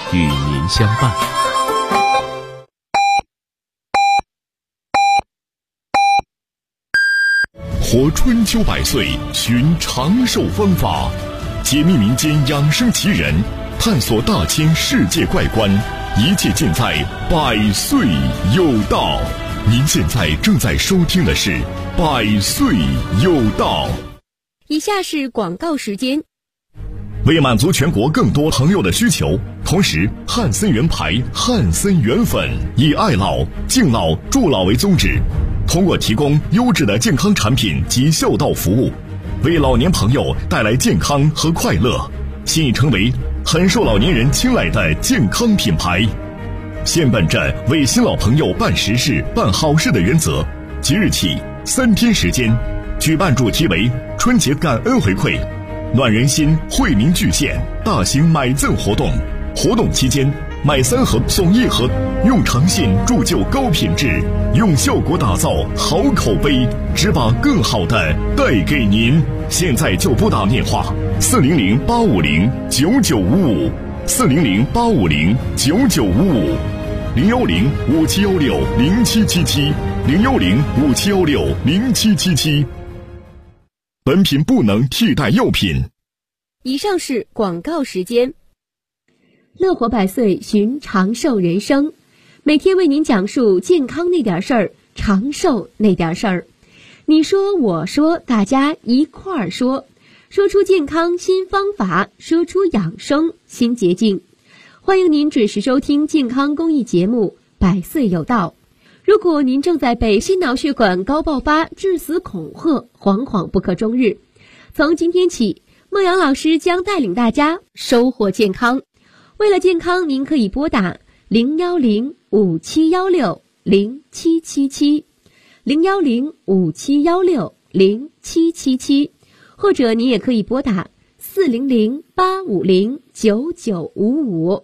与您相伴。 活春秋百岁，寻长寿方法，解密民间养生奇人，探索大千世界怪观，一切尽在百岁有道。您现在正在收听的是百岁有道。 以下是广告时间。 为满足全国更多朋友的需求，同时汉森元牌、汉森元粉以爱老、敬老、助老为宗旨，通过提供优质的健康产品及孝道服务，为老年朋友带来健康和快乐，现已成为很受老年人青睐的健康品牌。现本着为新老朋友办实事、办好事的原则，即日起3天时间，举办主题为春节感恩回馈、暖人心、惠民巨献大型买赠活动。活动期间，买3盒送1盒，用诚信铸就高品质，用效果打造好口碑，只把更好的带给您。现在就拨打电话400-550-9955，400-5716-0777，010-5716-0777。本品不能替代药品。 以上是广告时间。乐活百岁，寻长寿人生，每天为您讲述健康那点事儿，长寿那点事儿。你说我说，大家一块儿说，说出健康新方法，说出养生新捷径。欢迎您准时收听健康公益节目《百岁有道》。如果您正在被心脑血管高爆发致死恐吓，惶惶不可终日，从今天起，孟阳老师将带领大家收获健康。为了健康，您可以拨打010-5716-0777 010-5716-0777，或者您也可以拨打400-850-9955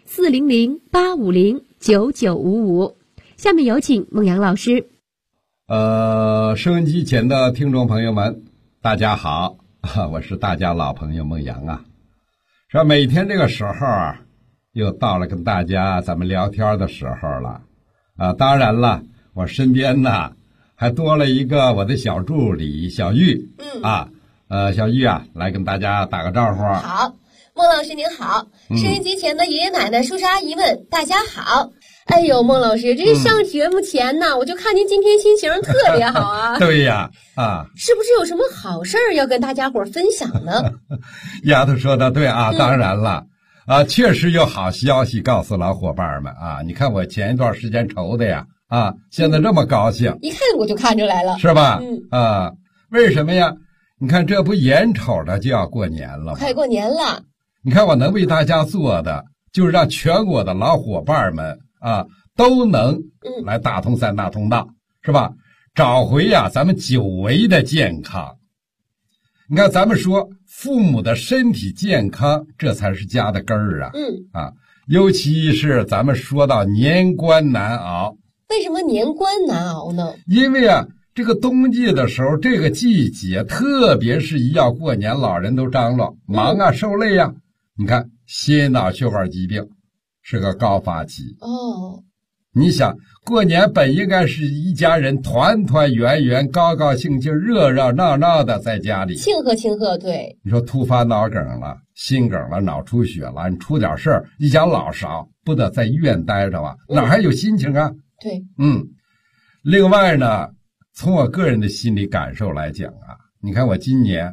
400-850-9955。下面有请孟阳老师。 收音机前的听众朋友们，大家好，我是大家老朋友孟阳啊。说每天这个时候啊，又到了跟大家咱们聊天的时候了啊。当然了，我身边呢还多了一个我的小助理小玉。小玉啊，来跟大家打个招呼。 好，孟老师您好，收音机前的爷爷奶奶、叔叔阿姨们，大家好。哎呦，孟老师，这上节目前呢，我就看您今天心情特别好啊。 对呀， 是不是有什么好事儿要跟大家伙分享呢？ 丫头说的对啊，当然了。确实有好消息告诉老伙伴们啊！你看我前一段时间愁的呀，现在这么高兴， 一看我就看出来了， 是吧？为什么呀？你看这不眼瞅着就要过年了吗？ 快过年了， 你看我能为大家做的，就是让全国的老伙伴们都能来大通三大通道，是吧？找回呀咱们久违的健康。你看咱们说父母的身体健康，这才是家的根儿啊。尤其是咱们说到年关难熬。 为什么年关难熬呢？ 因为这个冬季的时候，这个季节，特别是一要过年，老人都张罗，忙受累呀。你看心脑血管疾病是个高发期。你想过年本应该是一家人团团圆圆、高高兴兴、热热闹闹的在家里庆贺庆贺。对， 你说突发脑梗了、心梗了、脑出血了，你出点事儿，一家老少不得在医院待着吧？哪还有心情啊？ 对， 另外呢，从我个人的心理感受来讲你看我今年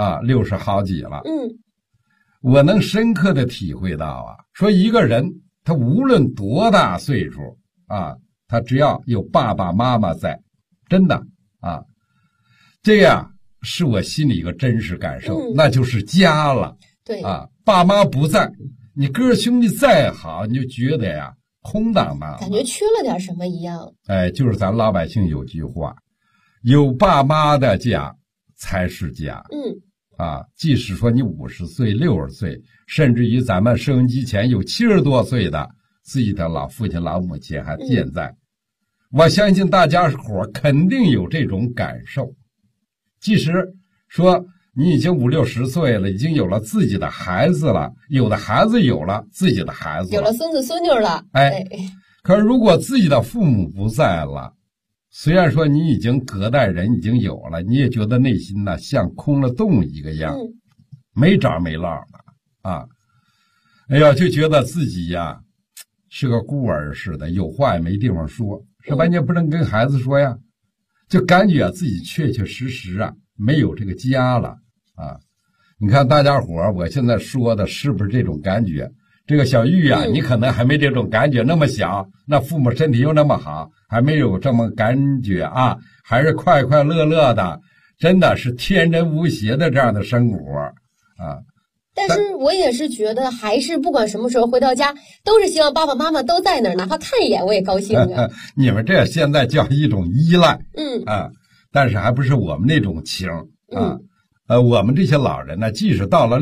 60好几了，我能深刻的体会到说一个人他无论多大岁数他只要有爸爸妈妈在，真的这样是我心里一个真实感受，那就是家了。 对爸妈不在，你哥兄弟再好，你就觉得空荡荡， 感觉缺了点什么一样。 就是咱老百姓有句话，有爸妈的家才是家。即使说你50岁、60岁，甚至于咱们收音机前有70多岁的自己的老父亲、老母亲还健在，我相信大家伙肯定有这种感受。即使说你已经5、60岁了，已经有了自己的孩子了，有的孩子有了自己的孩子了， 有了孙子孙女了。 可是如果自己的父母不在了，虽然说你已经隔代人已经有了，你也觉得内心呢像空了洞一个样，没着没落的啊。哎呀，就觉得自己呀是个孤儿似的，有话也没地方说，是吧？你也不能跟孩子说呀，就感觉自己确确实实啊没有这个家了啊。你看大家伙儿，我现在说的是不是这种感觉？这个小玉啊，你可能还没这种感觉，那么小，那父母身体又那么好，还没有这么感觉啊，还是快快乐乐的，真的是天真无邪的这样的生活啊。 但是我也是觉得，还是不管什么时候回到家，都是希望爸爸妈妈都在那儿，哪怕看一眼我也高兴啊。 你们这现在叫一种依赖，但是还不是我们那种情啊。我们这些老人呢，即使到了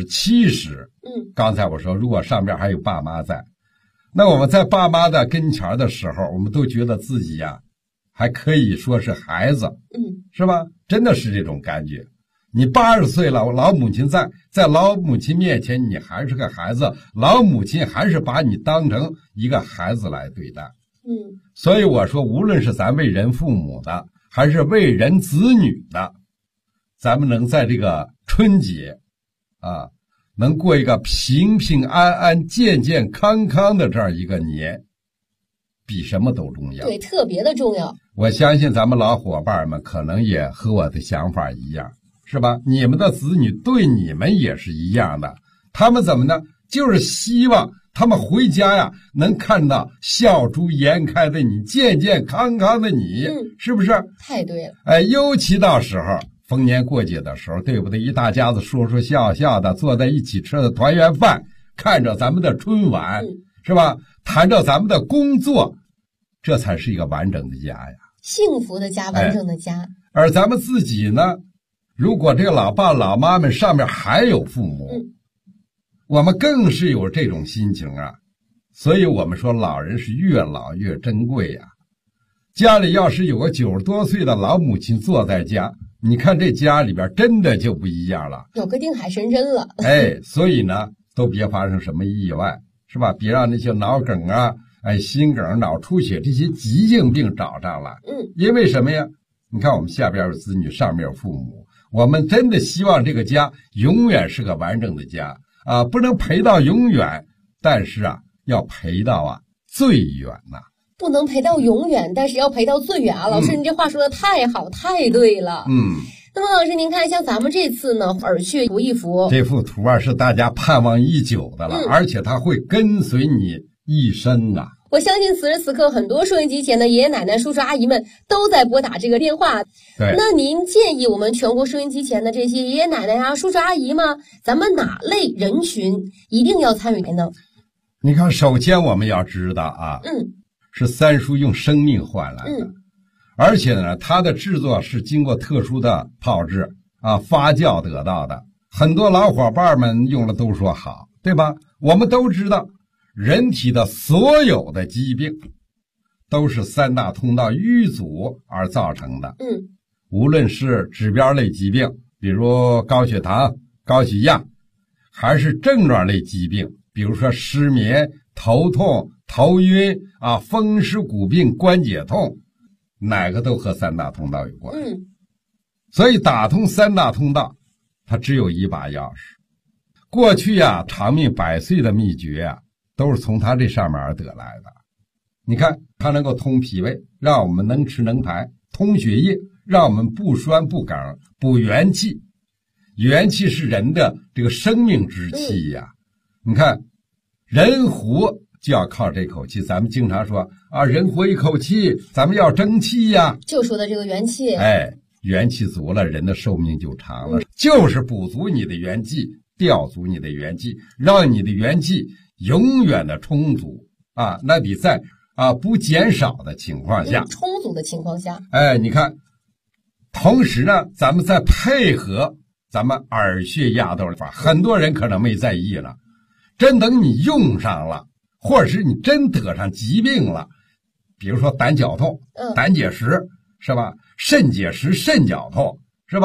60、70，刚才我说，如果上边还有爸妈在，那我们在爸妈的跟前的时候，我们都觉得自己呀，还可以说是孩子，是吧？真的是这种感觉。你80岁了，老母亲在老母亲面前，你还是个孩子，老母亲还是把你当成一个孩子来对待。所以我说，无论是咱为人父母的，还是为人子女的，咱们能在这个春节啊，能过一个平平安安、健健康康的这样一个年，比什么都重要。 对，特别的重要。 我相信咱们老伙伴们可能也和我的想法一样，是吧？你们的子女对你们也是一样的，他们怎么呢？就是希望他们回家呀，能看到笑逐颜开的你，健健康康的你，是不是？ 太对了。 尤其到时候逢年过节的时候，对不对？一大家子说说笑笑的，坐在一起吃的团圆饭，看着咱们的春晚，是吧？谈着咱们的工作，这才是一个完整的家呀， 幸福的家，完整的家。 而咱们自己呢，如果这个老爸老妈们上面还有父母，我们更是有这种心情啊。所以我们说，老人是越老越珍贵呀。家里要是有个90多岁的老母亲坐在家，你看这家里边真的就不一样了， 有个定海神针了。 所以呢，都别发生什么意外，是吧？别让那些脑梗啊、心梗、脑出血这些急性病找上了。因为什么呀？你看我们下边有子女，上面有父母，我们真的希望这个家永远是个完整的家啊，不能陪到永远，但是啊，要陪到最远呐。 不能陪到永远，但是要陪到最远啊！老师，您这话说的太好，太对了。那么老师，您看，像咱们这次呢，耳穴图一幅， 这幅图啊是大家盼望已久的了，而且它会跟随你一生啊。 我相信此时此刻，很多收音机前的爷爷奶奶、叔叔阿姨们都在拨打这个电话。 对， 那您建议我们全国收音机前的这些爷爷奶奶啊、叔叔阿姨吗？咱们哪类人群一定要参与呢？ 你看，首先我们要知道啊，是三叔用生命换来的，而且呢，它的制作是经过特殊的炮制发酵得到的。很多老伙伴们用了都说好，对吧？我们都知道，人体的所有的疾病都是3大通道淤阻而造成的。无论是指标类疾病，比如高血糖、高血压，还是症状类疾病，比如说失眠、头痛、头晕风湿骨病、关节痛，哪个都和3大通道有关。所以打通3大通道，它只有一把钥匙。过去长命百岁的秘诀都是从它这上面而得来的。你看，它能够通脾胃，让我们能吃能排；通血液，让我们不酸不梗；补元气，元气是人的这个生命之气呀。你看，人活就要靠这口气，咱们经常说人活一口气，咱们要争气呀。 就说的这个元气， 元气足了，人的寿命就长了。就是补足你的元气，调足你的元气，让你的元气永远的充足那得在不减少的情况下， 充足的情况下。 你看，同时呢，咱们再配合咱们耳穴压豆法，很多人可能没在意了，真等你用上了，或者是你真得上疾病了，比如说胆绞痛、胆结石，是吧？肾结石、肾绞痛，是吧？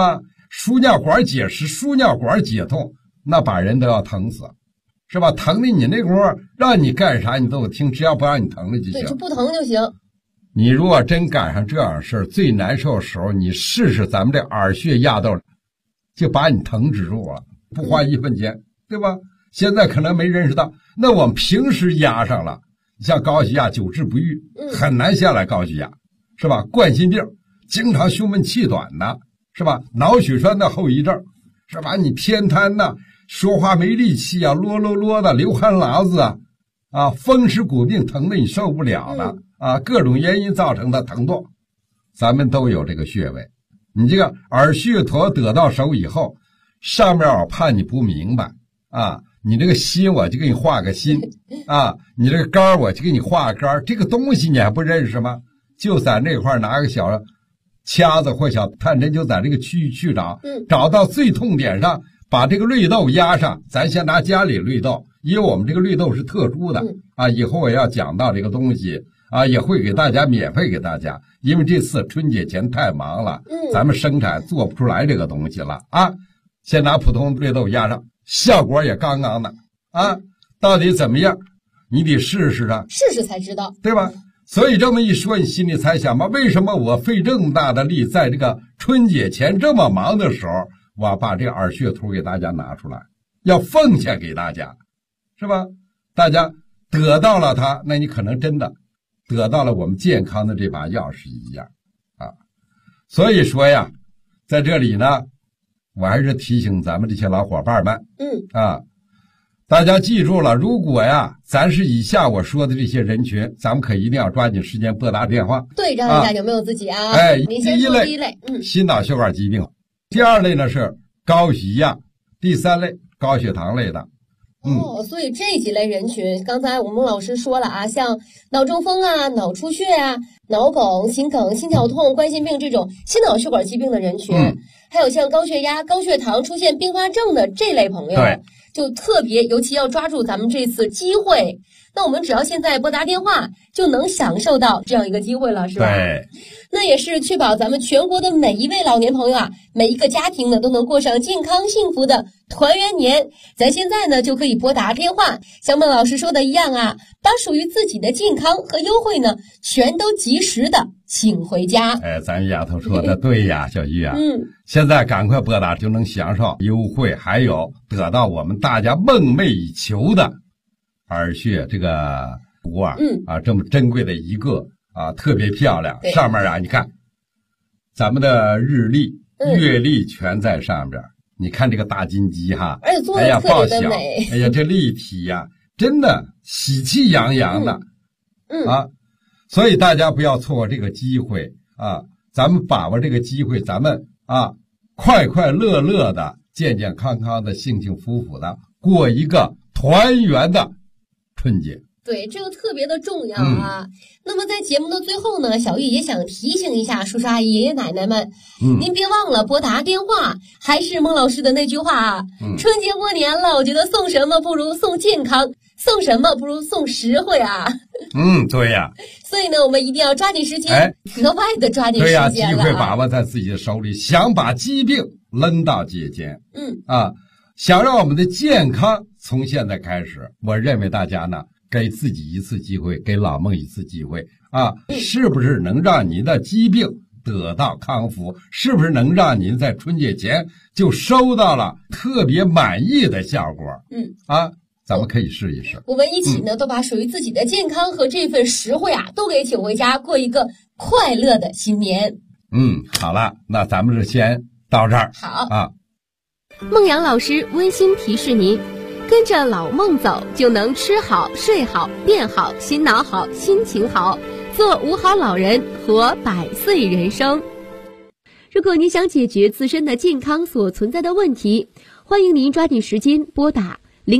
输尿管结石、输尿管解痛，那把人都要疼死，是吧？疼的你那轱辘让你干啥你都有听，只要不让你疼了就行。 对，就不疼就行。 你如果真赶上这样事儿，最难受的时候，你试试咱们这耳穴压到，就把你疼止住了，不花1分钱，对吧？现在可能没认识到，那我们平时压上了，像高血压久治不愈，很难下来高血压，是吧？冠心病，经常胸闷气短的，是吧？脑血栓的后遗症，是吧？你偏瘫呐，说话没力气啊，啰啰啰的，流汗痨子啊，风湿骨病疼的你受不了的啊，各种原因造成的疼痛，咱们都有这个穴位。你这个耳穴陀得到手以后，上面我怕你不明白啊，你这个心我就给你画个心啊，你这个杆我就给你画个杆，这个东西你还不认识吗？就在那块拿个小掐子或小探针，就在这个区域去找，找到最痛点上，把这个绿豆压上。咱先拿家里绿豆，因为我们这个绿豆是特殊的啊，以后我要讲到这个东西啊，也会给大家免费给大家，因为这次春节前太忙了，咱们生产做不出来这个东西了啊。先拿普通绿豆压上，效果也杠杠的啊，到底怎么样？你得试试啊， 试试才知道， 对吧？所以这么一说，你心里才想吧，为什么我费这么大的力，在这个春节前这么忙的时候，我把这个耳穴图给大家拿出来，要奉献给大家，是吧？大家得到了它，那你可能真的得到了我们健康的这把钥匙一样啊。所以说呀，在这里呢，我还是提醒咱们这些老伙伴们，大家记住了，如果呀，咱是以下我说的这些人群，咱们可一定要抓紧时间拨打电话， 对照一下有没有自己啊。您先说第一类， 心脑血管疾病；第二类呢是高血压；第三类高血糖类的。 所以这几类人群，刚才我们老师说了啊，像脑中风啊、脑出血啊、脑梗、心梗、心绞痛、冠心病这种心脑血管疾病的人群，还有像高血压、高血糖出现并发症的这类朋友，就特别尤其要抓住咱们这次机会。那我们只要现在拨打电话，就能享受到这样一个机会了，是吧？ 对。 那也是确保咱们全国的每一位老年朋友啊，每一个家庭呢都能过上健康幸福的团圆年。咱现在呢就可以拨打电话，像孟老师说的一样啊，把属于自己的健康和优惠呢，全都及时的请回家。 咱丫头说的对呀，小玉啊，现在赶快拨打就能享受优惠，还有得到我们大家梦寐以求的耳穴这个图啊，这么珍贵的一个啊，特别漂亮。上面啊，你看咱们的日历、月历全在上边。你看这个大金鸡哈， 而且做的特别的美。 哎呀，这立体呀，真的喜气洋洋的。所以大家不要错过这个机会啊！咱们把握这个机会，咱们啊，快快乐乐的、健健康康的、幸幸福福的过一个团圆的春节。 对，这个特别的重要啊。那么在节目的最后呢，小玉也想提醒一下叔叔阿姨、爷爷奶奶们，您别忘了拨打电话。还是孟老师的那句话啊，春节过年了，我觉得送什么不如送健康，送什么不如送实惠啊。 对呀。 所以呢，我们一定要抓紧时间，格外的抓紧时间了。 对呀，机会把握在自己的手里，想把疾病扔到节间。想让我们的健康从现在开始，我认为大家呢，给自己一次机会，给老孟一次机会啊，是不是能让您的疾病得到康复？是不是能让您在春节前就收到了特别满意的效果？咱们可以试一试。 我们一起呢，都把属于自己的健康和这份实惠啊，都给请回家，过一个快乐的新年。 好了，那咱们就先到这儿。 好啊。 孟阳老师温馨提示您，跟着老孟走，就能吃好、睡好、变好、心脑好、心情好，做五好老人，活100岁人生。如果你想解决自身的健康所存在的问题，欢迎您抓紧时间拨打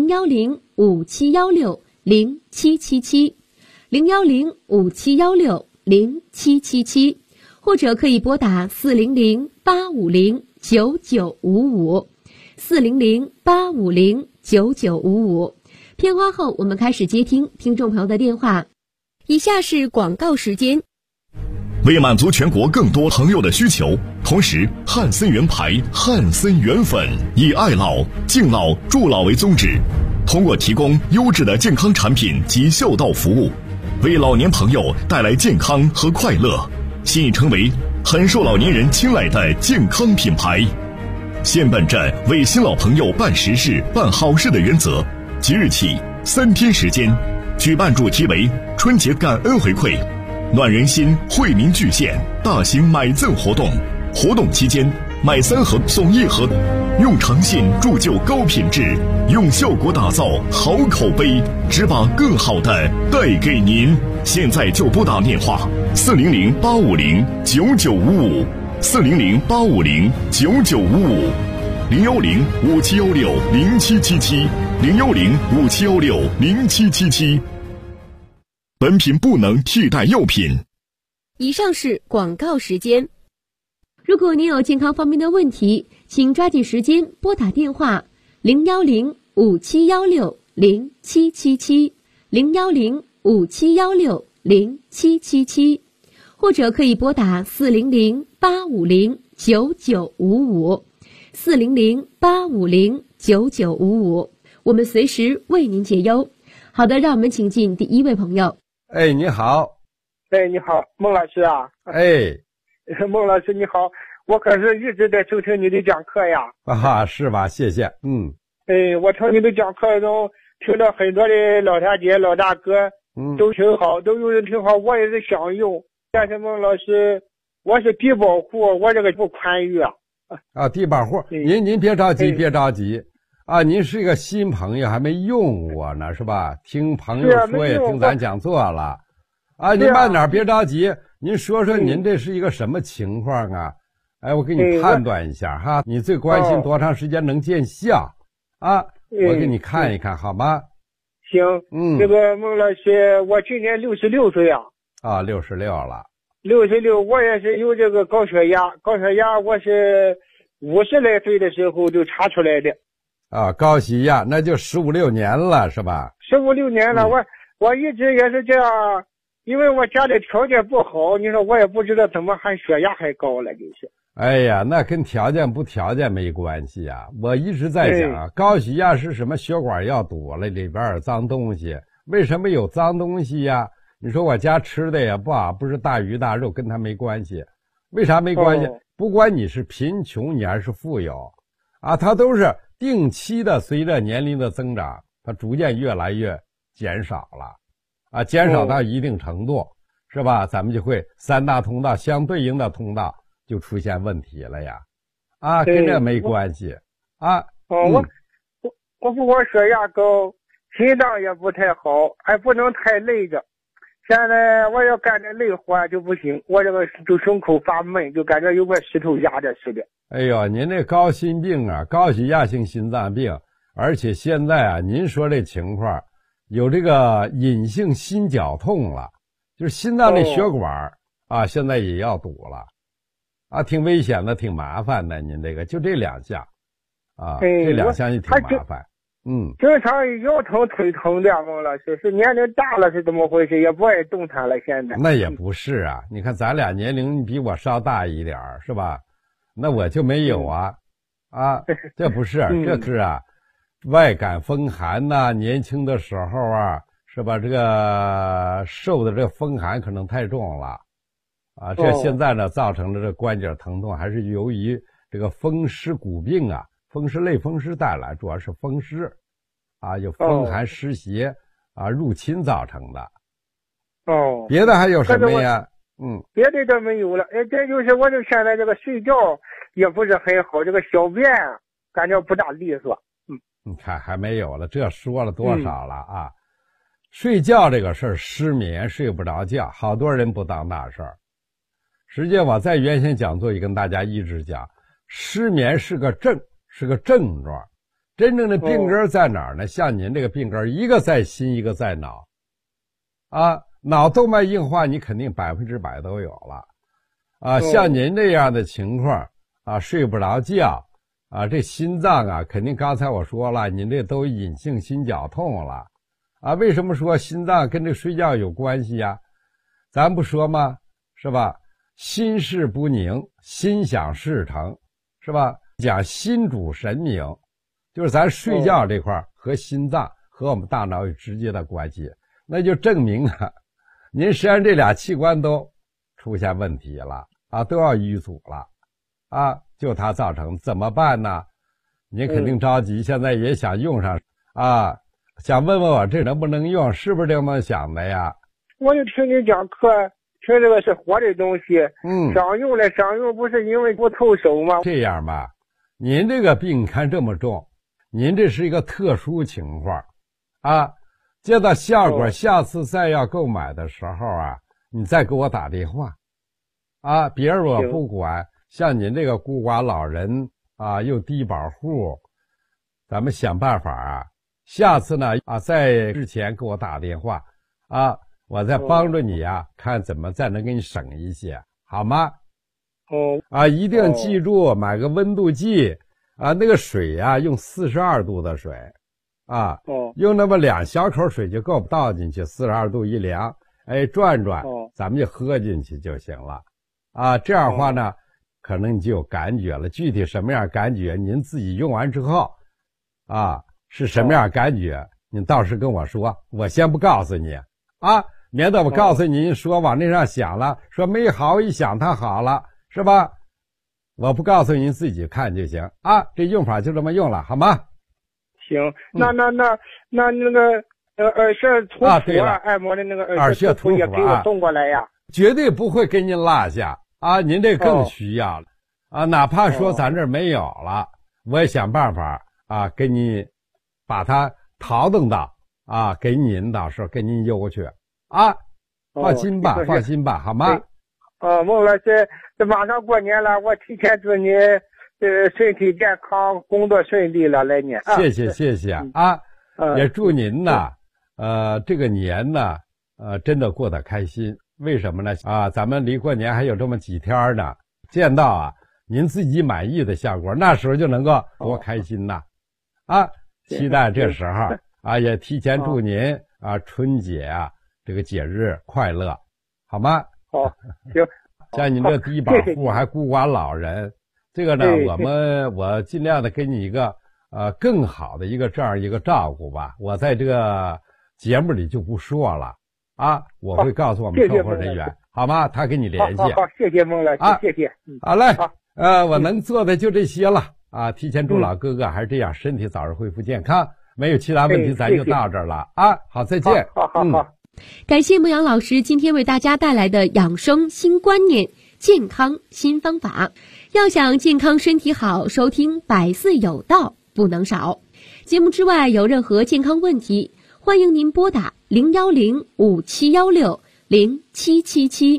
01057160777 01057160777，或者可以拨打400-850-9955 400-850-9955。片花后，我们开始接听听众朋友的电话。以下是广告时间。 为满足全国更多朋友的需求，同时汉森源牌、汉森源粉以爱老、敬老、助老为宗旨，通过提供优质的健康产品及孝道服务，为老年朋友带来健康和快乐，现已成为很受老年人青睐的健康品牌。现本着为新老朋友办实事、办好事的原则，即日起3天时间，举办主题为春节感恩回馈、暖人心、惠民巨献大型买赠活动。活动期间，买3盒送1盒，用诚信铸就高品质，用效果打造好口碑，只把更好的带给您。现在就拨打电话400-550-9955，400-5716-0777，010-5716-0777。本品不能替代药品。 以上是广告时间。如果您有健康方面的问题，请抓紧时间拨打电话010-5716-0777，010-5716-0777，或者可以拨打400-850-9955，400-850-9955，我们随时为您解忧。好的，让我们请进第一位朋友。 哎，你好。 哎，你好，孟老师啊。 哎， 孟老师你好，我可是一直在收听你的讲课呀。 啊，是吧？谢谢。 哎，我从你的讲课中听到很多的老大姐、老大哥，都挺好，都用的挺好，我也是想用。但是孟老师，我是低保户，我这个不宽裕啊。 啊，低保户，您别着急，别着急。啊，您是一个新朋友，还没用过呢，是吧？听朋友说也听咱讲座了。啊，您慢点，别着急。您说说您这是一个什么情况啊？哎，我给你判断一下哈。你最关心多长时间能见效啊？我给你看一看好吗？ 行，这个孟老师，我今年66岁啊。 啊，66了。 66，我也是有这个高血压，我是50来岁的时候就查出来的。 啊，高血压那就15、16年了是吧 ？15、16年了，我一直也是这样，因为我家里条件不好，你说我也不知道怎么还血压还高了，就是。 哎呀，那跟条件不条件没关系啊！我一直在讲，高血压是什么？血管要堵了，里边有脏东西。为什么有脏东西呀？你说我家吃的也不好，不是大鱼大肉，跟它没关系。为啥没关系？不管你是贫穷，你还是富有，啊，它都是定期的，随着年龄的增长，它逐渐越来越减少了，啊，减少到一定程度，是吧？咱们就会3大通道相对应的通道就出现问题了呀，啊，跟这没关系啊。 我不光血压高，心脏也不太好，还不能太累着。现在我要干点累活就不行，我这个就胸口发闷，就感觉有个石头压着似的。 哎呦，您这高心病啊，高血压性心脏病，而且现在啊，您说这情况有这个隐性心绞痛了，就是心脏的血管啊，现在也要堵了，啊，挺危险的，挺麻烦的。您这个就这2项啊，这2项也挺麻烦。 经常腰疼腿疼的，孟老师，是年龄大了是怎么回事？也不爱动弹了，现在。 那也不是啊，你看咱俩年龄比我稍大一点是吧？那我就没有啊，这不是，这是啊，外感风寒呐，年轻的时候啊，是吧？这个受的这个风寒可能太重了，啊，这现在呢造成了这关节疼痛，还是由于这个风湿骨病啊。风湿类风湿带来，主要是风湿，啊，有风寒湿邪啊入侵造成的。别的还有什么呀？ 别的都没有了。这就是我就现在这个睡觉也不是很好，这个小便感觉不大利索。 你看还没有了，这说了多少了啊？睡觉这个事儿，失眠睡不着觉，好多人不当大事儿。实际上我在原先讲座也跟大家一直讲，失眠是个症状，真正的病根在哪儿呢？像您这个病根，一个在心，一个在脑，啊，脑动脉硬化你肯定100%都有了，啊，像您这样的情况啊，睡不着觉，啊，这心脏啊，肯定刚才我说了，您这都隐性心绞痛了，啊，为什么说心脏跟这睡觉有关系呀？咱不说吗？是吧？ 心事不宁，心想事成，是吧？讲心主神明，就是咱睡觉这块和心脏和我们大脑有直接的关系，那就证明啊，您实际上这俩器官都出现问题了啊，都要淤阻了啊，就它造成，怎么办呢？您肯定着急，现在也想用上啊，想问问我这能不能用，是不是这么想的呀？ 我就听你讲课，听这个是活的东西，商用了，商用不是因为不凑手吗？ 这样吧，您这个病看这么重，您这是一个特殊情况啊，见到效果，下次再要购买的时候啊，你再给我打电话啊，别人我不管，像您这个孤寡老人啊，又低保户，咱们想办法啊，下次呢啊，在之前给我打电话啊，我再帮助你啊，看怎么再能给你省一些，好吗？啊，一定记住买个温度计啊，那个水啊，用42度的水啊，用那么2小口水就够，倒进去42度一量，哎，转转，咱们就喝进去就行了啊。这样的话呢，可能你就有感觉了。具体什么样感觉，您自己用完之后啊，是什么样感觉，您到时跟我说，我先不告诉你啊，免得我告诉你说往那上想了，说没好，一想它好了，是吧？我不告诉您，自己看就行啊。这用法就这么用了，好吗？ 行，那个耳穴图谱啊，按摩的那个耳穴图谱也给我送过来呀。 绝对不会给您落下啊，您这更需要了啊。哪怕说咱这儿没有了，我也想办法啊，给你把它淘登到啊，给您到时候给您邮去啊。放心吧，放心吧，好吗？ 孟老师，这马上过年了，我提前祝你身体健康，工作顺利了，来年。 谢谢啊，也祝您呢，这个年呢，真的过得开心。为什么呢？啊，咱们离过年还有这么几天呢，见到啊您自己满意的效果，那时候就能够多开心呐！啊，期待这时候啊，也提前祝您啊春节啊这个节日快乐，好吗？ 好，行。 像你这低保户还孤寡老人，这个呢，我尽量的给你一个更好的一个这样一个照顾吧。我在这个节目里就不说了啊，我会告诉我们客服人员，好吗？他给你联系。 好，谢谢孟老师，谢谢。 好嘞，我能做的就这些了啊。提前祝老哥哥还是这样，身体早日恢复健康。没有其他问题，咱就到这儿了啊。好，再见。 好。 感谢牧羊老师今天为大家带来的养生新观念、健康新方法。要想健康身体好，收听百岁有道不能少。节目之外有任何健康问题，欢迎您拨打01057160777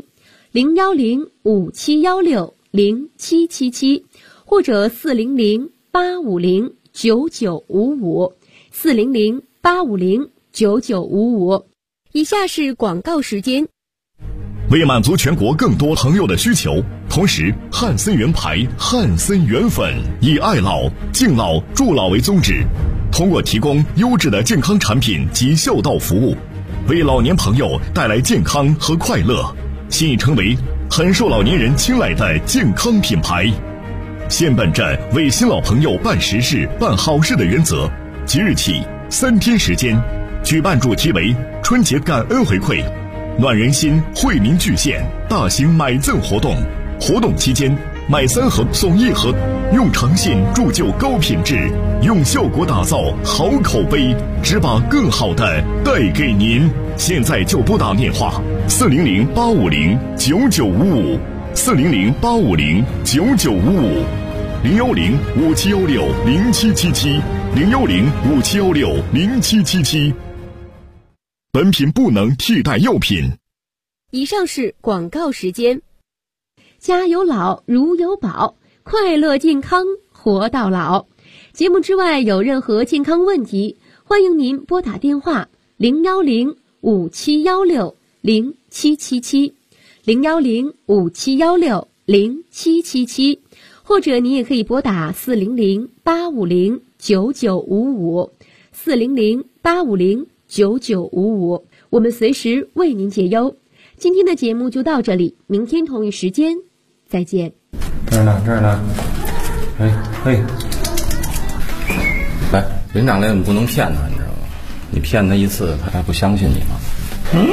01057160777，或者400-850-9955 400-850-9955。以下是广告时间。 为满足全国更多朋友的需求，同时汉森源牌汉森源粉以爱老、敬老、助老为宗旨，通过提供优质的健康产品及孝道服务，为老年朋友带来健康和快乐，现已成为很受老年人青睐的健康品牌。现本着为新老朋友办实事、办好事的原则，即日起3天时间，举办主题为春节感恩回馈、暖人心、惠民巨献大型买赠活动。活动期间，买3盒送1盒，用诚信铸就高品质，用效果打造好口碑，只把更好的带给您。现在就拨打电话400-850-9955 400-850-9955 010-5716-0777 010-5716-0777。本品不能替代药品。 以上是广告时间。家有老，如有宝，快乐健康活到老。节目之外有任何健康问题，欢迎您拨打电话010-5716-0777 010-5716-0777，或者你也可以拨打400-850-9955 400-850-9955，我们随时为您解忧。 今天的节目就到这里，明天同一时间再见。 这儿呢，嘿，来，林长雷，你不能骗他，你知道吗？你骗他一次，他还不相信你吗？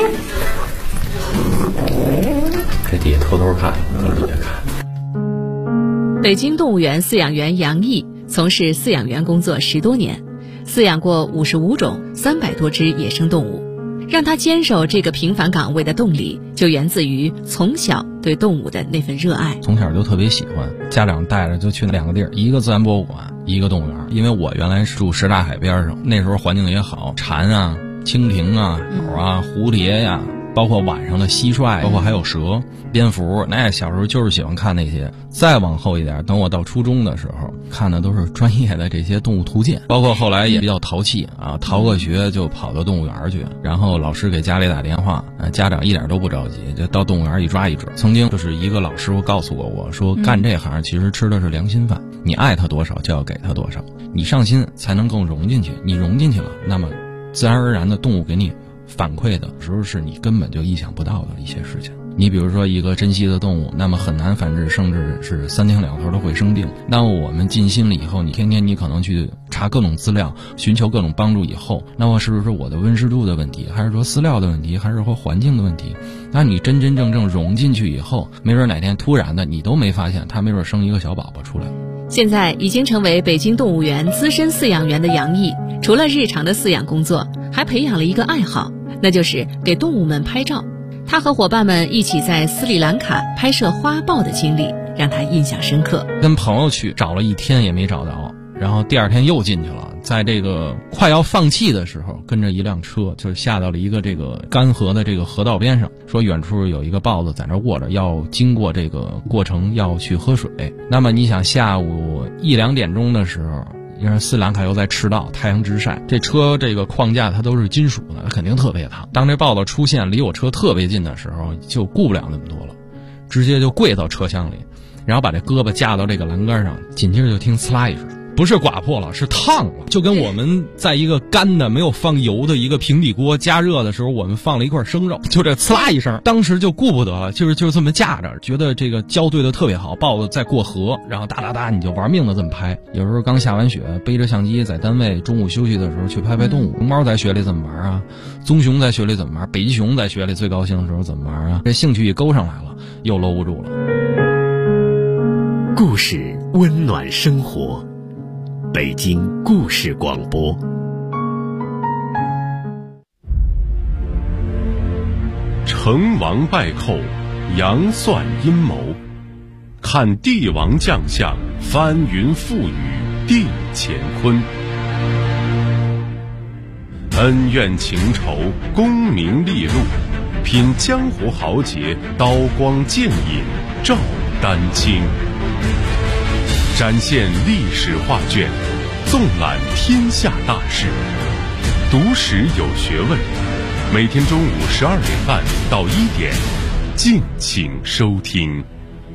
这底下偷偷看，从底下看。 北京动物园饲养员杨毅从事饲养员工作10多年，饲养过55种300多只野生动物。让他坚守这个平凡岗位的动力，就源自于从小对动物的那份热爱。 从小就特别喜欢，家长带着就去2个地儿，一个自然博物馆，一个动物园。因为我原来是住什刹海边上，那时候环境也好，蝉啊、蜻蜓啊、鸟啊、蝴蝶呀，包括晚上的蟋蟀，包括还有蛇、蝙蝠，那小时候就是喜欢看那些。再往后一点，等我到初中的时候，看的都是专业的这些动物图鉴，包括后来也比较淘气啊，逃个学就跑到动物园去，然后老师给家里打电话，家长一点都不着急，就到动物园一抓一只。曾经就是一个老师傅告诉过我说，干这行其实吃的是良心饭，你爱他多少就要给他多少，你上心才能更融进去，你融进去了，那么自然而然的动物给你反馈的时候是你根本就意想不到的一些事情。你比如说一个珍稀的动物，那么很难繁殖，甚至是3天2头都会生病。那么我们尽心了以后，你天天你可能去查各种资料，寻求各种帮助以后，那么是不是我的温湿度的问题，还是说饲料的问题，还是说环境的问题？那你真真正正融进去以后，没准哪天突然的你都没发现，它没准生一个小宝宝出来。 现在已经成为北京动物园资深饲养员的杨毅，除了日常的饲养工作，还培养了一个爱好，那就是给动物们拍照。他和伙伴们一起在斯里兰卡拍摄花豹的经历让他印象深刻。 跟朋友去找了1天也没找到，然后第2天又进去了，在这个快要放弃的时候，跟着一辆车就下到了一个这个干涸的这个河道边上，说远处有一个豹子在那卧着，要经过这个过程要去喝水。那么你想下午1、2点钟的时候，因为斯里兰卡又在赤道，太阳直晒，这车这个框架它都是金属的，它肯定特别烫。当这豹子出现离我车特别近的时候，就顾不了那么多了，直接就跪到车厢里，然后把这胳膊架到这个栏杆上，紧接着就听呲啦一声，不是刮破了，是烫了，就跟我们在一个干的没有放油的一个平底锅加热的时候，我们放了一块生肉，就这呲啦一声，当时就顾不得了，就这么架着，觉得这个交对的特别好，豹子在过河，然后哒哒哒你就玩命的这么拍。有时候刚下完雪，背着相机在单位中午休息的时候去拍拍动物。熊猫在雪里怎么玩啊？棕熊在雪里怎么玩？北极熊在雪里最高兴的时候怎么玩啊？这兴趣一勾上来了，又搂不住了。 故事温暖生活，北京故事广播。成王败寇，杨算阴谋，看帝王将相，翻云覆雨定乾坤。恩怨情仇，功名利禄，品江湖豪杰，刀光剑影照丹青。展现历史画卷，纵览天下大事，读史有学问。每天中午12点半到1点，敬请收听。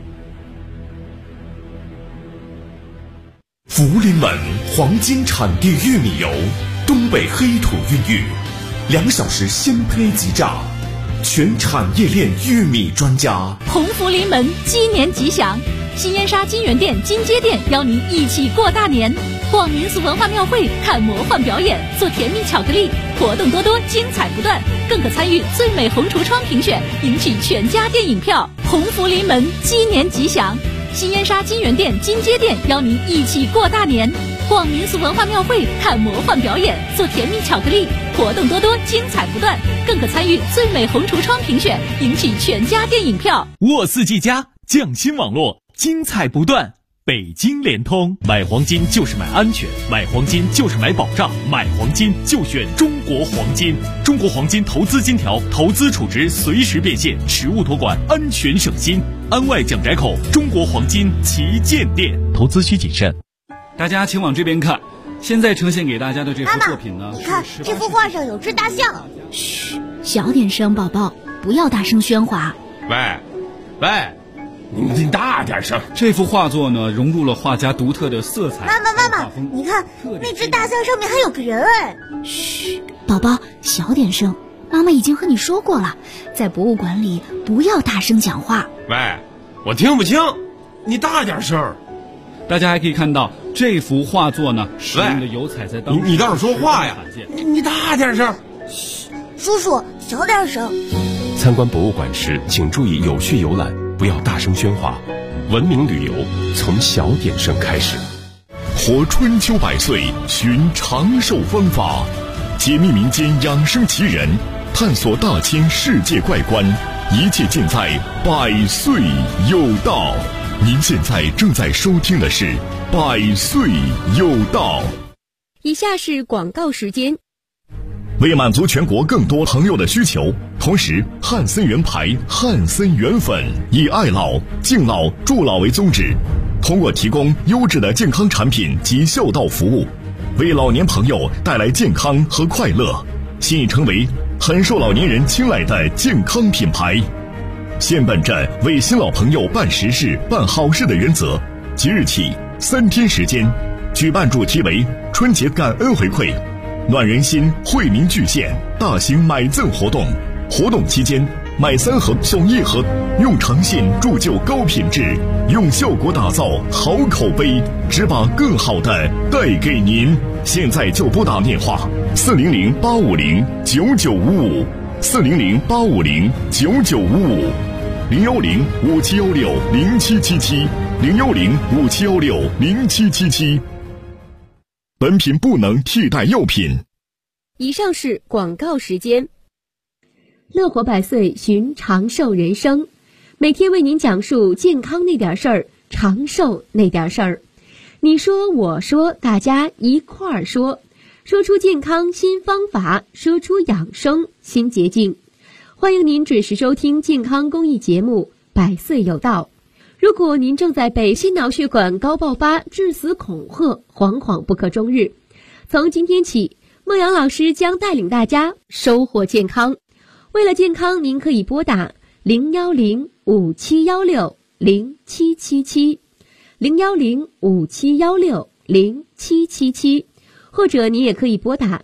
福临门黄金产地玉米油，东北黑土孕育，2小时鲜胚即榨，全产业链玉米专家。 鸿福临门，鸡年吉祥！新燕莎金源店、金街店邀您一起过大年，逛民俗文化庙会，看魔幻表演，做甜蜜巧克力，活动多多，精彩不断，更可参与最美红橱窗评选，赢取全家电影票。鸿福临门，鸡年吉祥！新燕莎金源店、金街店邀您一起过大年，逛民俗文化庙会，看魔幻表演，做甜蜜巧克力，活动多多，精彩不断，更可参与最美红橱窗评选，赢取全家电影票。 沃四 G 家匠心网络，精彩不断。北京联通，买黄金就是买安全，买黄金就是买保障，买黄金就选中国黄金。中国黄金投资金条，投资储值随时变现，实物托管，安全省心。安外蒋宅口中国黄金旗舰店，投资需谨慎。 大家请往这边看，现在呈现给大家的这幅作品呢， 你看这幅画上有只大象。 嘘，小点声，宝宝，不要大声喧哗。 喂，你大点声！ 这幅画作呢，融入了画家独特的色彩。 妈妈，你看那只大象上面还有个人哎！ 嘘，宝宝，小点声， 妈妈已经和你说过了，在博物馆里不要大声讲话。 喂，我听不清，你大点声。 大家还可以看到这幅画作呢，使用的油彩在当时你倒是说话呀！你大点声。 嘘，叔叔小点声。 参观博物馆时，请注意有序游览，不要大声喧哗。文明旅游从小点声开始。 活春秋百岁，寻长寿方法，解密民间养生奇人，探索大千世界怪观，一切尽在百岁有道。您现在正在收听的是百岁有道。 以下是广告时间。 为满足全国更多朋友的需求，同时汉森源牌、汉森源粉以爱老、敬老、助老为宗旨，通过提供优质的健康产品及孝道服务，为老年朋友带来健康和快乐，现已成为很受老年人青睐的健康品牌。现本着为新老朋友办实事、办好事的原则，即日起3天时间，举办主题为春节感恩回馈、暖人心、惠民巨献大型买赠活动。活动期间，买3盒送1盒，用诚信铸就高品质，用效果打造好口碑，只把更好的带给您。现在就拨打电话400-850-9955，400-5716-0777，010-5716-0777。本品不能替代药品。 以上是广告时间。乐活百岁，寻长寿人生，每天为您讲述健康那点事儿，长寿那点事儿。你说我说，大家一块儿说，说出健康新方法，说出养生新捷径。欢迎您准时收听健康公益节目《百岁有道》。如果您正在被心脑血管高爆发、致死恐吓，惶惶不可终日，从今天起，孟阳老师将带领大家收获健康。为了健康，您可以拨打010-5716-0777，010-5716-0777，或者您也可以拨打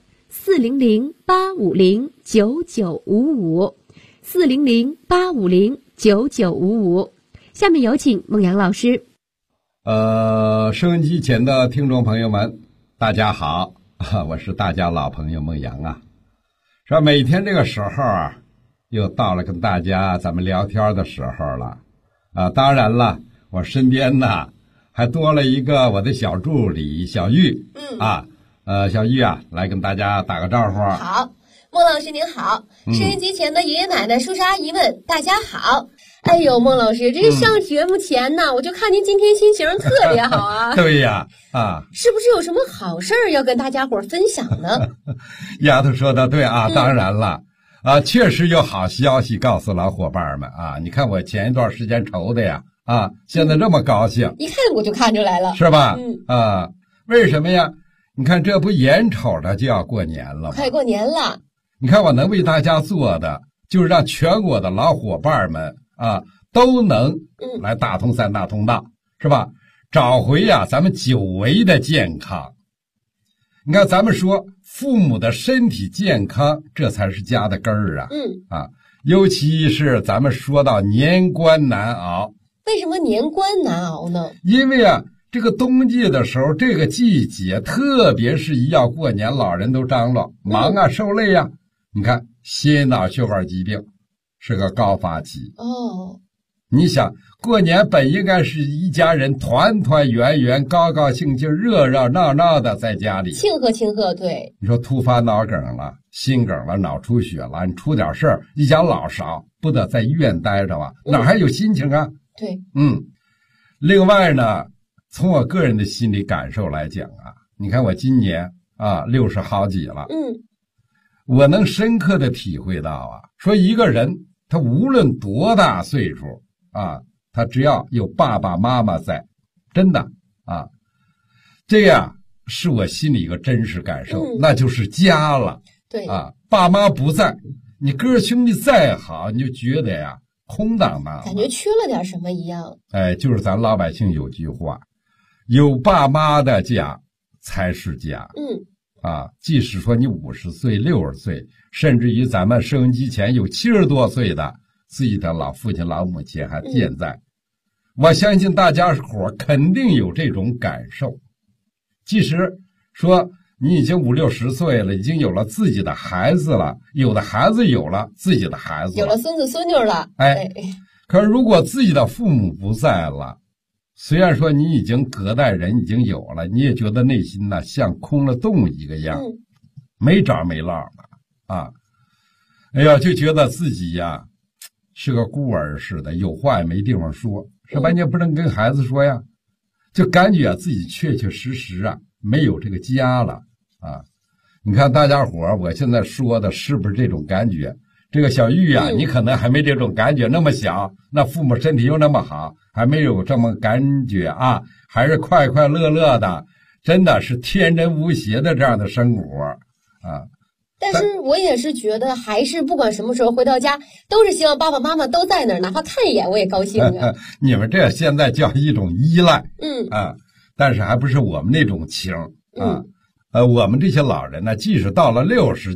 400-850-9955，400-850-9955。下面有请孟阳老师。 收音机前的听众朋友们，大家好，我是大家老朋友孟阳啊。说每天这个时候啊，又到了跟大家咱们聊天的时候了啊。当然了，我身边呢还多了一个我的小助理小玉。小玉啊，来跟大家打个招呼。 好，孟老师您好，收音机前的爷爷奶奶、叔叔阿姨们，大家好。哎呦，孟老师，这上节目前呢，我就看您今天心情特别好啊。 对呀， 是不是有什么好事儿要跟大家伙分享呢？ 丫头说的对啊，当然了确实有好消息告诉老伙伴们啊。你看我前一段时间愁的呀现在这么高兴， 一看我就看出来了， 是吧？为什么呀？你看这不眼瞅着就要过年了吗？ 快过年了， 你看我能为大家做的就是让全国的老伙伴们都能来大通三大通道，是吧？找回咱们久违的健康。你看咱们说父母的身体健康，这才是家的根儿尤其是咱们说到年关难熬。 为什么年关难熬呢？ 因为这个冬季的时候，这个季节，特别是一要过年，老人都张罗，忙受累你看心脑血管疾病是个高发期你想过年本应该是一家人团团圆圆、高高兴兴、热热闹闹的在家里庆贺庆贺。对， 你说突发脑梗了、心梗了、脑出血了，你出点事儿，一家老少不得在医院待着哪还有心情啊？ 对， 另外呢，从我个人的心理感受来讲你看我今年60好几了，我能深刻的体会到说一个人他无论多大岁数他只要有爸爸妈妈在，真的这样是我心里一个真实感受，那就是家了。 对爸妈不在，你哥兄弟再好，你就觉得空荡荡， 感觉缺了点什么一样。 就是咱老百姓有句话，有爸妈的家才是家。 啊，即使说你50岁、60岁，甚至于咱们收音机前有70多岁的自己的老父亲、老母亲还健在，我相信大家伙肯定有这种感受。即使说你已经50、60岁了，已经有了自己的孩子了，有的孩子有了自己的孩子了， 有了孙子孙女了， 可是如果自己的父母不在了，虽然说你已经隔代人已经有了，你也觉得内心呢像空了洞一个样，没着没落了啊！哎呀，就觉得自己呀是个孤儿似的，有话也没地方说，是吧？你也不能跟孩子说呀，就感觉自己确确实实啊没有这个家了啊！你看大家伙儿，我现在说的是不是这种感觉？这个小玉啊，你可能还没这种感觉，那么小，那父母身体又那么好，还没有这么感觉啊，还是快快乐乐的，真的是天真无邪的这样的生活啊。 但是我也是觉得，还是不管什么时候回到家，都是希望爸爸妈妈都在那儿，哪怕看一眼我也高兴啊。 你们这现在叫一种依赖，但是还不是我们那种情啊。我们这些老人呢，即使到了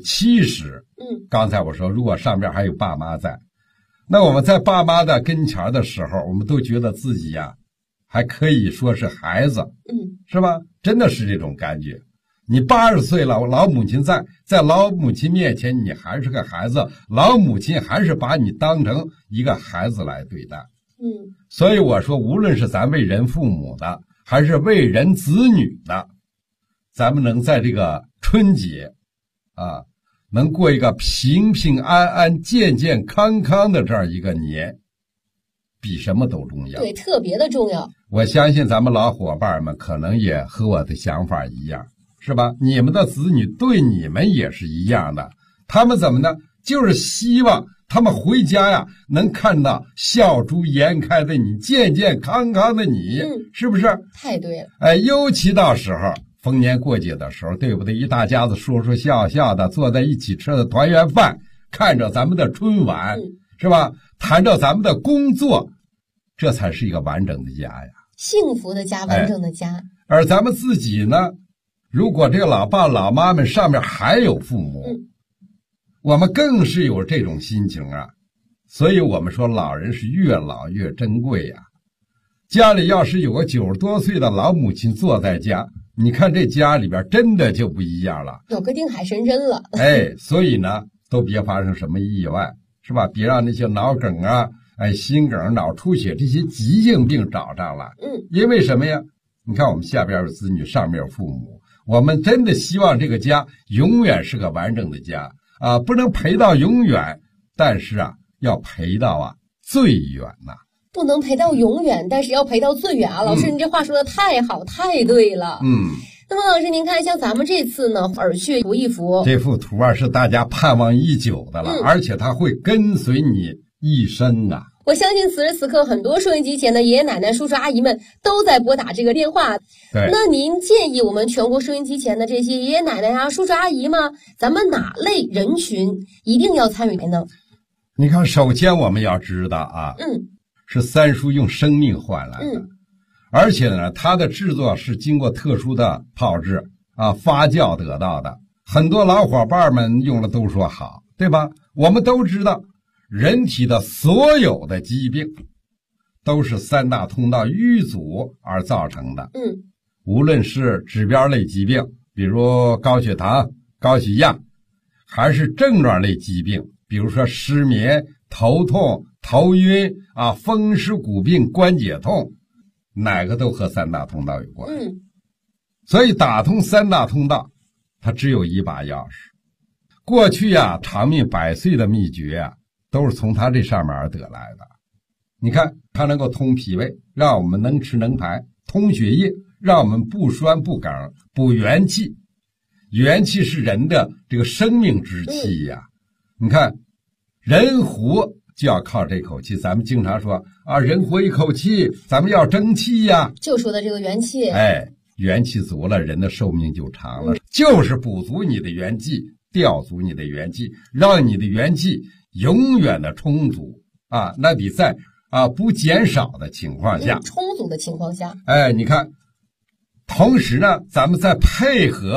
60、70，刚才我说，如果上边还有爸妈在，那我们在爸妈的跟前的时候，我们都觉得自己呀，还可以说是孩子，是吧？真的是这种感觉。你80岁了，老母亲在老母亲面前，你还是个孩子，老母亲还是把你当成一个孩子来对待。所以我说，无论是咱为人父母的，还是为人子女的，咱们能在这个春节啊，能过一个平平安安、健健康康的这样一个年，比什么都重要。 对，特别的重要。 我相信咱们老伙伴们可能也和我的想法一样，是吧？你们的子女对你们也是一样的，他们怎么呢？就是希望他们回家呀，能看到笑逐颜开的你，健健康康的你，是不是？ 太对了。 尤其到时候逢年过节的时候，对不对？一大家子说说笑笑的，坐在一起吃的团圆饭，看着咱们的春晚，是吧？谈着咱们的工作，这才是一个完整的家呀， 幸福的家，完整的家。 而咱们自己呢，如果这个老爸老妈们上面还有父母，我们更是有这种心情啊。所以我们说，老人是越老越珍贵呀。家里要是有个90多岁的老母亲坐在家，你看这家里边真的就不一样了， 有个定海神针了。 所以呢，都别发生什么意外，是吧？别让那些脑梗啊、心梗、脑出血这些急性病找上了。因为什么呀？你看我们下边有子女，上面有父母，我们真的希望这个家永远是个完整的家啊，不能陪到永远，但是啊，要陪到最远呐。 不能陪到永远，但是要陪到最远啊！老师，你这话说的太好，太对了。那么老师，您看，像咱们这次呢，耳穴图一幅， 这幅图啊是大家盼望已久的了，而且它会跟随你一生啊。 我相信此时此刻，很多收音机前的爷爷奶奶、叔叔阿姨们都在拨打这个电话。 对， 那您建议我们全国收音机前的这些爷爷奶奶啊、叔叔阿姨吗？咱们哪类人群一定要参与呢？ 你看，首先我们要知道啊，是三叔用生命换来的，而且呢，它的制作是经过特殊的炮制啊发酵得到的。很多老伙伴们用了都说好，对吧？我们都知道，人体的所有的疾病都是3大通道淤阻而造成的。无论是指标类疾病，比如高血糖、高血压，还是症状类疾病，比如说失眠、头痛、头晕啊、风湿骨病、关节痛，哪个都和3大通道有关。所以打通3大通道，它只有一把钥匙。过去啊，长命100岁的秘诀啊，都是从它这上面而得来的。你看，它能够通脾胃，让我们能吃能排；通血液，让我们不酸不梗；补元气，元气是人的这个生命之气呀。你看，人活就要靠这口气。咱们经常说啊，人活一口气，咱们要争气呀。 就说的这个元气， 元气足了，人的寿命就长了。就是补足你的元气，调足你的元气，让你的元气永远的充足啊。那得在不减少的情况下， 充足的情况下， 你看，同时呢，咱们再配合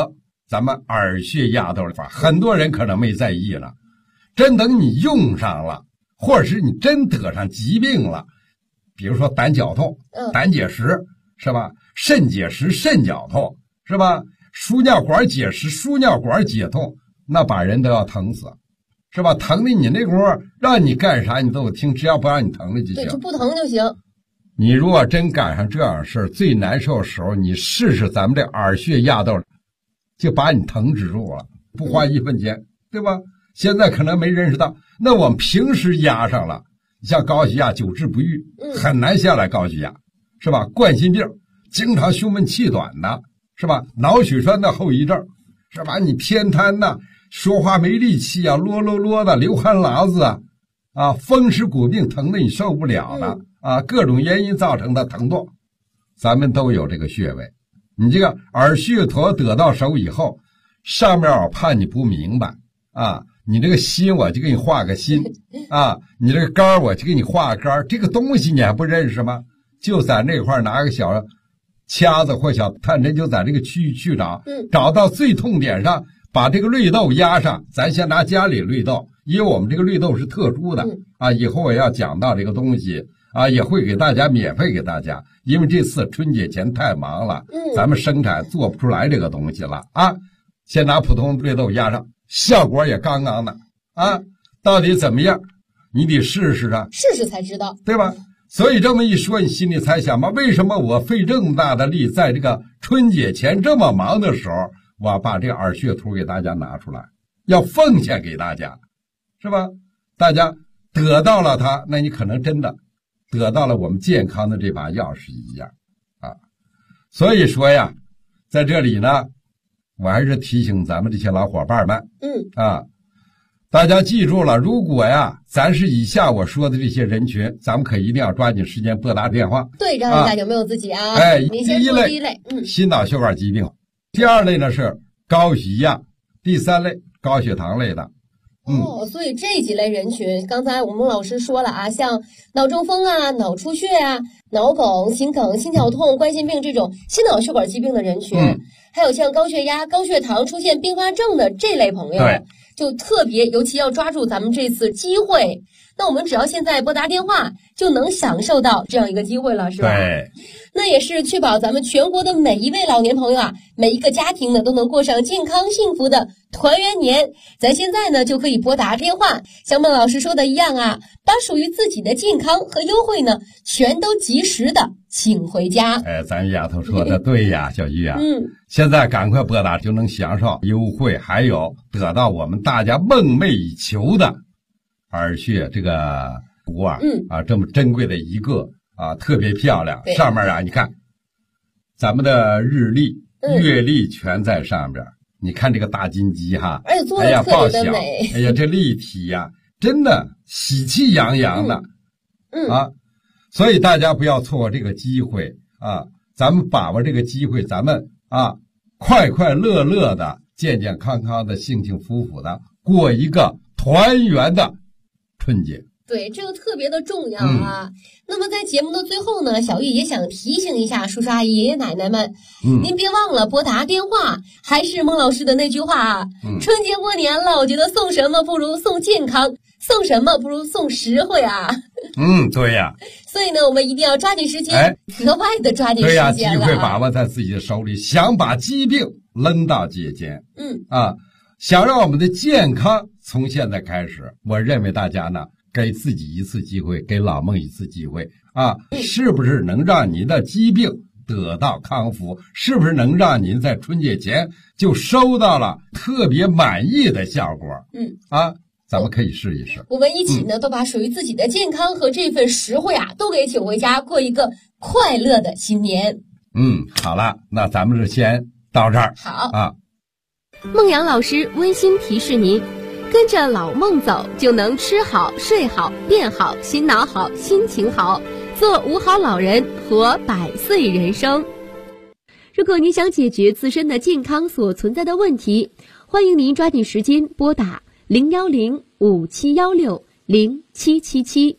咱们耳穴压豆法，很多人可能没在意了，真等你用上了，或者是你真得上疾病了，比如说胆绞痛、胆结石，是吧？肾结石、肾绞痛，是吧？输尿管结石、输尿管解痛，那把人都要疼死，是吧？疼的你那功夫让你干啥你都有听，只要不让你疼了就行。 对，就不疼就行。 你如果真赶上这样事最难受的时候，你试试咱们这耳穴压豆，就把你疼止住了，不花1分钱，对吧？现在可能没认识到，那我们平时压上了，像高血压久治不愈，很难下来高血压，是吧？冠心病，经常胸闷气短的，是吧？脑血栓的后遗症，是吧？你偏瘫呐，说话没力气啊，啰啰啰的，流汗痨子啊，风湿骨病疼的你受不了了啊，各种原因造成的疼痛，咱们都有这个穴位。你这个耳穴陀得到手以后，上面我怕你不明白啊，你这个心我就给你画个心啊，你这个杆我就给你画个杆，这个东西你还不认识吗？就在那块拿个小掐子或小探针，就在这个区域去找，找到最痛点上，把这个绿豆压上。咱先拿家里绿豆，因为我们这个绿豆是特殊的啊，以后我要讲到这个东西啊，也会给大家免费给大家，因为这次春节前太忙了，咱们生产做不出来这个东西了啊。先拿普通绿豆压上，效果也刚刚的啊，到底怎么样？你得试试啊， 试试才知道， 对吧？所以这么一说，你心里才想吧，为什么我费这么大的力，在这个春节前这么忙的时候，我把这个耳穴图给大家拿出来，要奉献给大家，是吧？大家得到了它，那你可能真的得到了我们健康的这把钥匙一样啊。所以说呀，在这里呢，我还是提醒咱们这些老伙伴们，大家记住了，如果呀，咱是以下我说的这些人群，咱们可一定要抓紧时间拨打电话。 对，让一下有没有自己啊？您先说第一类， 心脑血管疾病；第二类呢是高血压；第三类高血糖类的。 所以这几类人群，刚才我们老师说了啊，像脑中风啊、脑出血啊、脑梗、心梗、心绞痛、冠心病这种心脑血管疾病的人群，还有像高血压、高血糖出现并发症的这类朋友，就特别尤其要抓住咱们这次机会。那我们只要现在拨打电话，就能享受到这样一个机会了，是吧？ 对。 那也是确保咱们全国的每一位老年朋友啊，每一个家庭呢都能过上健康幸福的团圆年。咱现在呢就可以拨打电话，像孟老师说的一样啊，把属于自己的健康和优惠呢，全都及时的请回家。 咱丫头说的对呀，小玉啊，现在赶快拨打就能享受优惠，还有得到我们大家梦寐以求的耳穴这个图啊，这么珍贵的一个啊，特别漂亮。上面啊，你看咱们的日历、月历全在上边。你看这个大金鸡哈， 而且做的特别的美。 哎呀，这立体呀，真的喜气洋洋的啊！所以大家不要错过这个机会啊！咱们把握这个机会，咱们啊，快快乐乐的、健健康康的、幸幸福福的过一个团圆的春节。 对，这个特别的重要啊。那么在节目的最后呢，小玉也想提醒一下叔叔阿姨、爷爷奶奶们，您别忘了拨打电话。还是孟老师的那句话啊，春节过年了，我觉得送什么不如送健康，送什么不如送实惠啊。 对呀。 所以呢，我们一定要抓紧时间，格外的抓紧时间了。 对呀，机会把握在自己的手里，想把疾病扔到节间。想让我们的健康从现在开始，我认为大家呢，给自己一次机会，给老孟一次机会啊！是不是能让您的疾病得到康复？是不是能让您在春节前就收到了特别满意的效果？咱们可以试一试。 我们一起呢，都把属于自己的健康和这份实惠啊，都给请回家，过一个快乐的新年。 好了，那咱们就先到这儿。 好啊。 孟阳老师温馨提示您，跟着老孟走，就能吃好、睡好、变好、心脑好、心情好，做5好老人，活100岁人生。如果您想解决自身的健康所存在的问题，欢迎您抓紧时间拨打010-5716-0777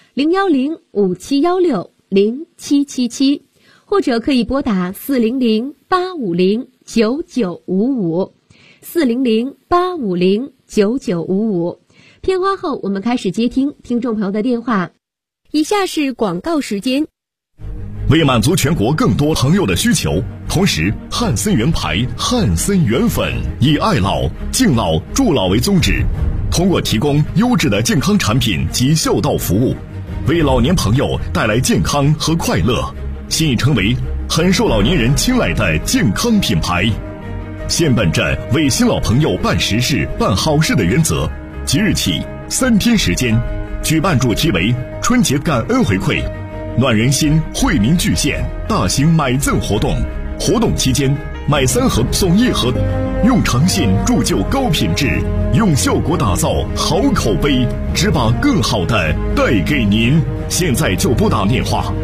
010-5716-0777，或者可以拨打400-850-9955 400-850-9955。片花后，我们开始接听听众朋友的电话。以下是广告时间。 为满足全国更多朋友的需求，同时汉森源牌、汉森源粉以爱老、敬老、助老为宗旨，通过提供优质的健康产品及孝道服务，为老年朋友带来健康和快乐，现已成为很受老年人青睐的健康品牌。现本着为新老朋友办实事、办好事的原则，即日起3天时间，举办主题为春节感恩回馈、暖人心、惠民巨献大型买赠活动。活动期间，买3盒送1盒，用诚信铸就高品质，用效果打造好口碑，只把更好的带给您。现在就拨打电话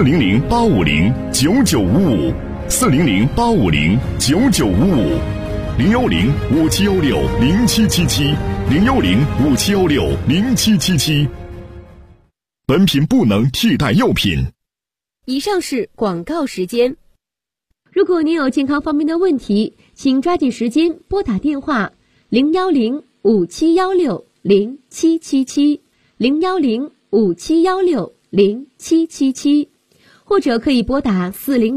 400-850-9955，400-5716-0777，010-5716-0777。本品不能替代药品。 以上是广告时间。如果您有健康方面的问题，请抓紧时间拨打电话010-5716-0777，010-5716-0777，或者可以拨打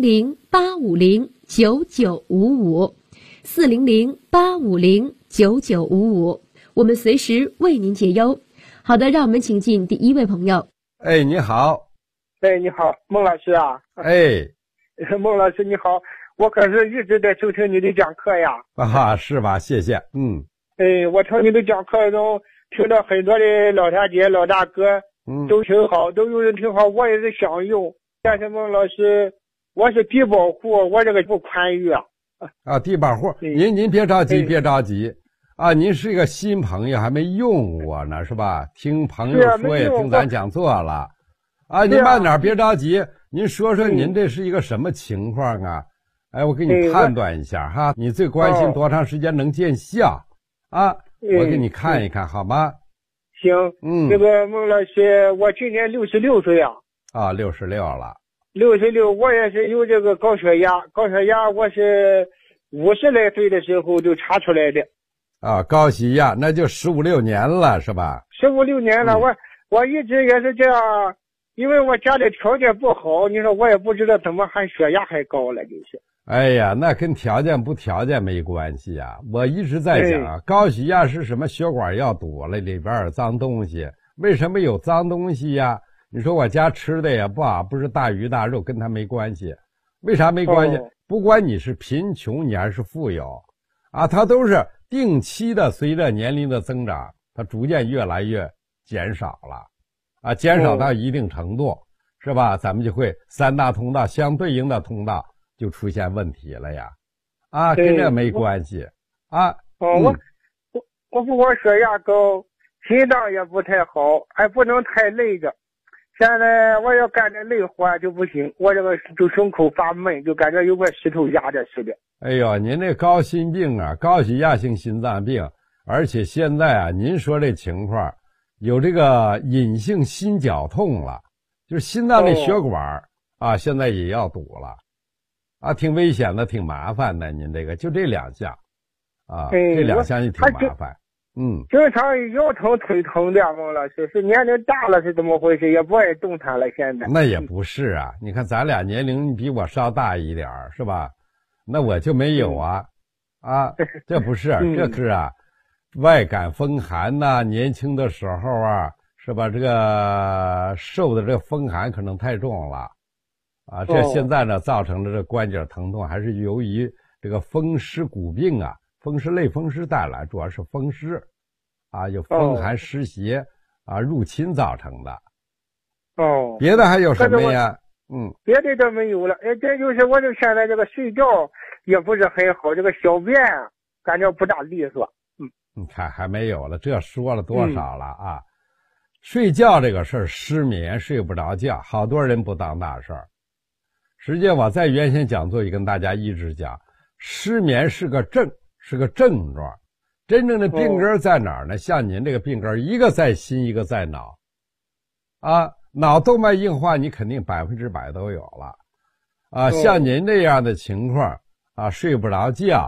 400-850-9955，400-850-9955，我们随时为您解忧。好的，让我们请进第一位朋友。 哎，你好。 哎，你好，孟老师啊。 哎， 孟老师你好，我可是一直在收听你的讲课呀。 啊，是吧？谢谢。 哎，我从你的讲课中听到很多的老大姐、老大哥，都挺好，都用的挺好，我也是想用。但是孟老师，我是低保户，我这个不宽裕啊。 啊，低保户，您别着急，别着急。啊，您是一个新朋友，还没用过呢，是吧？听朋友说也听咱讲座了。啊，您慢点，别着急。您说说您这是一个什么情况啊？哎，我给你判断一下哈。你最关心多长时间能见效啊？我给你看一看好吗？ 行，这个孟老师，我今年66岁啊。 啊，66了。 66，我也是有这个高血压，我是50来岁的时候就查出来的。 啊，高血压那就15、16年了是吧 ？15、16年了，我一直也是这样，因为我家里条件不好，你说我也不知道怎么还血压还高了，就是。 哎呀，那跟条件不条件没关系啊！我一直在讲啊，高血压是什么？血管要堵了，里边有脏东西。为什么有脏东西呀？你说我家吃的也不好，不是大鱼大肉，跟它没关系。为啥没关系？不管你是贫穷，你还是富有，啊，它都是定期的，随着年龄的增长，它逐渐越来越减少了，啊，减少到一定程度，是吧？咱们就会3大通道相对应的通道就出现问题了呀，啊，跟这没关系啊。 我血压高，心脏也不太好，还不能太累着。现在我要干点累活就不行，我这个就胸口发闷，就感觉有个石头压着似的。 哎呦，您这高心病啊，高血压性心脏病，而且现在啊，您说这情况有这个隐性心绞痛了，就是心脏的血管啊，现在也要堵了，啊，挺危险的，挺麻烦的。您这个就这2项，啊，这2项也挺麻烦。 经常腰疼腿疼的，孟老师，是年龄大了是怎么回事？也不爱动弹了，现在。 那也不是啊，你看咱俩年龄比我稍大一点是吧？那我就没有啊，啊，这不是，这是啊，外感风寒呐，年轻的时候啊，是吧？这个受的这个风寒可能太重了，啊，这现在呢造成的这关节疼痛，还是由于这个风湿骨病啊。风湿类风湿带来，主要是风湿，啊，有风寒湿邪啊入侵造成的。别的还有什么呀？ 别的都没有了。哎，这就是我这现在这个睡觉也不是很好，这个小便感觉不大利索。 你看还没有了，这说了多少了啊？睡觉这个事儿，失眠睡不着觉，好多人不当大事儿。实际上我在原先讲座也跟大家一直讲，失眠是个症状，真正的病根在哪儿呢？像您这个病根，一个在心，一个在脑，啊，脑动脉硬化你肯定100%都有了，啊，像您这样的情况啊，睡不着觉，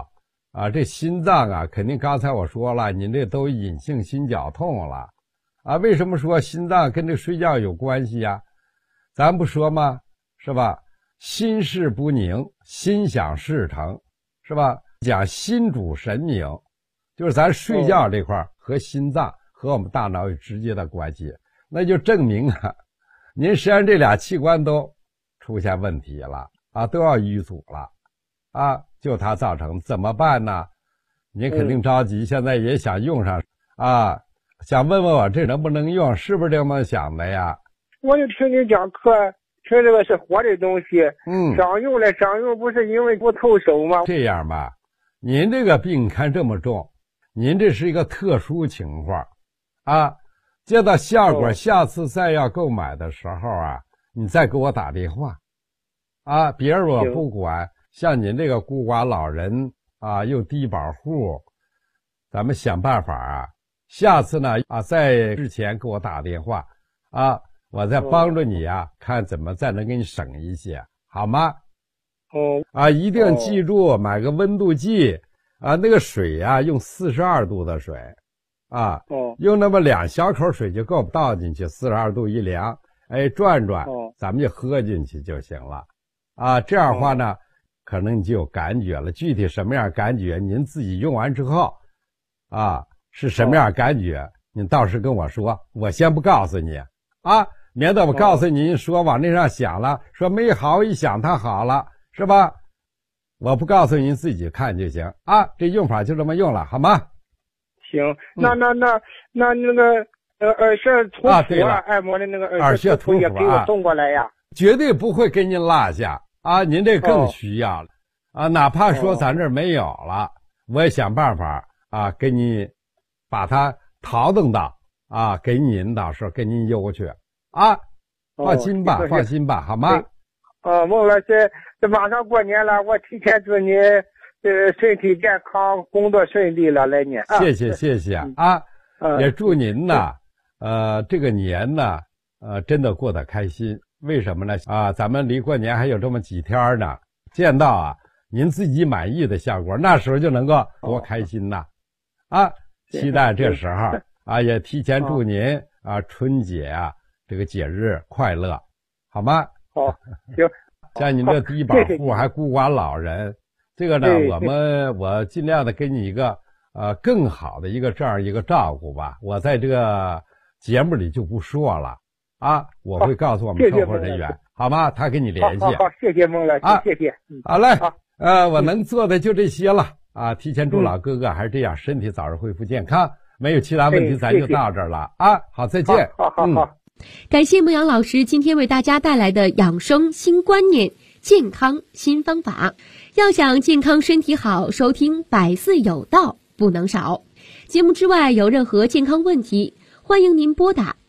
啊，这心脏啊，肯定刚才我说了，您这都隐性心绞痛了，啊，为什么说心脏跟这睡觉有关系呀？咱不说吗？是吧？心事不宁，心想事成，是吧？讲心主神明，就是咱睡觉这块和心脏和我们大脑有直接的关系，那就证明啊，您实际上这俩器官都出现问题了啊，都要淤阻了啊，就它造成，怎么办呢？您肯定着急，现在也想用上啊，想问问我这能不能用，是不是这么想的呀？ 我就听你讲课，听这个是活的东西，商用了，商用不是因为不凑手吗？ 这样吧，您这个病看这么重，您这是一个特殊情况啊，见到效果，下次再要购买的时候啊，你再给我打电话啊，别人我不管，像您这个孤寡老人啊，又低保户，咱们想办法啊，下次呢啊，在之前给我打电话啊，我再帮着你啊，看怎么再能给你省一些，好吗？啊，一定记住买个温度计啊，那个水啊，用42度的水啊，用那么2小口水就够，倒进去42度一量，哎，转转，咱们就喝进去就行了啊。这样的话呢，可能你就有感觉了。具体什么样感觉，您自己用完之后啊，是什么样感觉，您到时跟我说，我先不告诉你啊，免得我告诉你说往那上想了，说没好，一想它好了，是吧？我不告诉您，自己看就行啊。这用法就这么用了，好吗？ 行，那个耳穴涂氟啊，按摩的那个耳穴涂也给我送过来呀。 绝对不会给您落下啊，您这更需要了啊。哪怕说咱这儿没有了，我也想办法啊，给你把它淘登到啊，给您到时候给您邮去啊。放心吧，放心吧，好吗？ 孟老师，这马上过年了，我提前祝你身体健康，工作顺利了，来年。 谢谢谢谢啊，也祝您呢，这个年呢，真的过得开心。为什么呢？啊，咱们离过年还有这么几天呢，见到啊您自己满意的效果，那时候就能够多开心呐！啊，期待这时候啊，也提前祝您啊春节啊这个节日快乐，好吗？ 好，行。 像您这低保户还孤寡老人，这个呢，我尽量的给你一个更好的一个这样一个照顾吧。我在这个节目里就不说了啊，我会告诉我们售后人员，好吗？他给你联系。 好，谢谢孟老师，谢谢。 好嘞，我能做的就这些了啊。提前祝老哥哥还是这样，身体早日恢复健康。没有其他问题，咱就到这儿了啊。好，再见。 好。 感谢牧羊老师今天为大家带来的养生新观念、健康新方法。要想健康身体好，收听百岁有道不能少。节目之外有任何健康问题，欢迎您拨打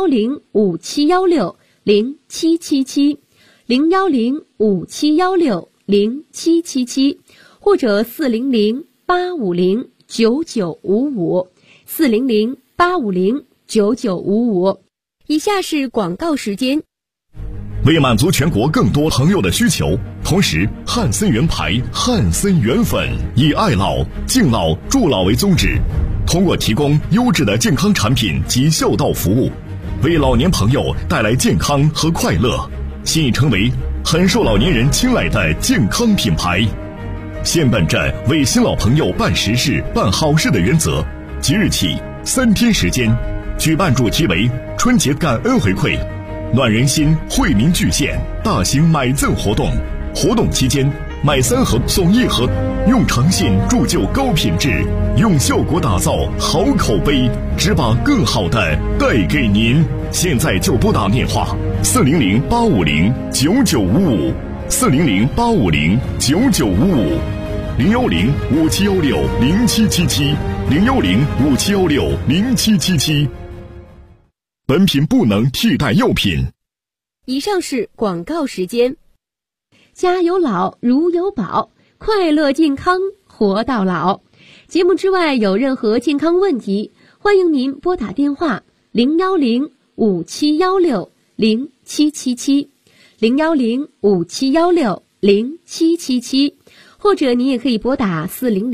01057160777 01057160777，或者400-850-9955 400-850-9955。以下是广告时间。 为满足全国更多朋友的需求，同时汉森源牌、汉森源粉以爱老、敬老、助老为宗旨，通过提供优质的健康产品及孝道服务，为老年朋友带来健康和快乐，现已成为很受老年人青睐的健康品牌。现本着为新老朋友办实事、办好事的原则，即日起3天时间，举办主题为春节感恩回馈、暖人心、惠民巨献大型买赠活动。活动期间，买3盒送1盒，用诚信铸就高品质，用效果打造好口碑，只把更好的带给您。现在就拨打电话400-850-9955 400-850-9955 010-5716-0777 010-5716-0777。本品不能替代药品。 以上是广告时间。家有老，如有宝，快乐健康活到老。节目之外有任何健康问题，欢迎您拨打电话010-5716-0777 010-5716-0777， 或者你也可以拨打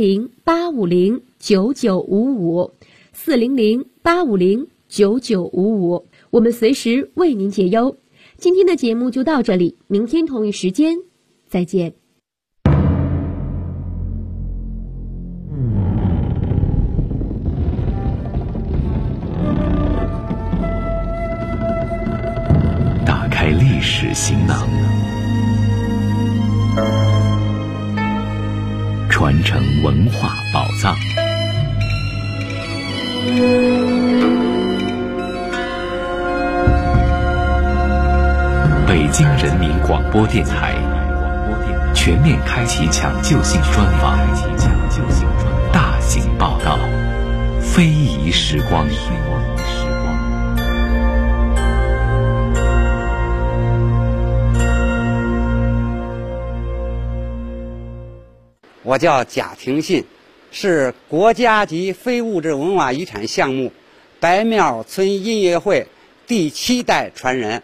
400-850-9955，400-850-9955，我们随时为您解忧。今天的节目就到这里，明天同一时间再见。 打开历史行囊，传承文化宝藏。北京人民广播电台全面开启抢救性专访，大型报道，非遗时光。 我叫贾廷信，是国家级非物质文化遗产项目白庙村音乐会第7代传人。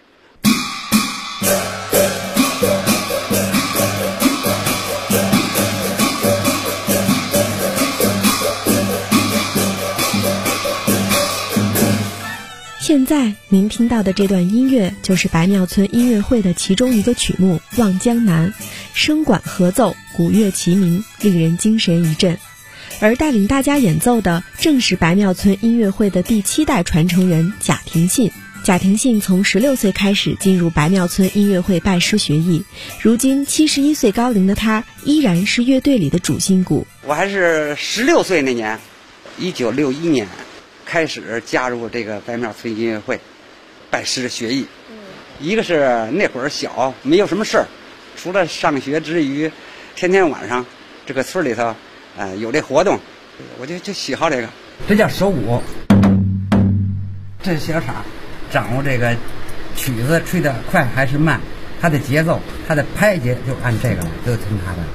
现在您听到的这段音乐就是白庙村音乐会的其中一个曲目《望江南》，声管合奏，鼓乐齐鸣，令人精神一振。而带领大家演奏的正是白庙村音乐会的第7代传承人贾廷信。贾廷信从16岁开始进入白庙村音乐会拜师学艺，如今71岁高龄的他依然是乐队里的主心骨。 我还是16岁那年，1961年开始加入这个白庙村音乐会，拜师学艺。一个是那会儿小，没有什么事儿，除了上学之余，天天晚上这个村里头，有这活动，我就喜好这个。这叫手鼓，这是小叉，掌握这个曲子吹得快还是慢，它的节奏，它的拍节就按这个了，就听它的。